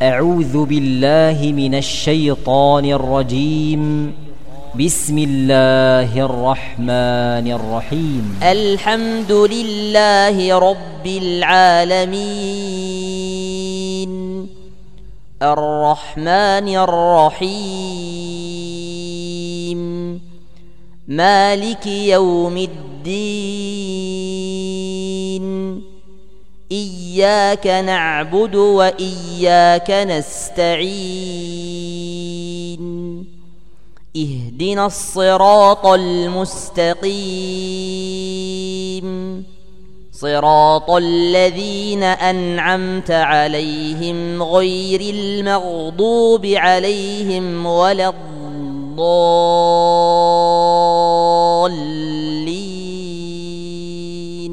أعوذ بالله من الشيطان الرجيم. بسم الله الرحمن الرحيم. الحمد لله رب العالمين الرحمن الرحيم مالك يوم الدين إياك نعبد وإياك نستعين اهدنا الصراط المستقيم صراط الذين أنعمت عليهم غير المغضوب عليهم ولا الضالين.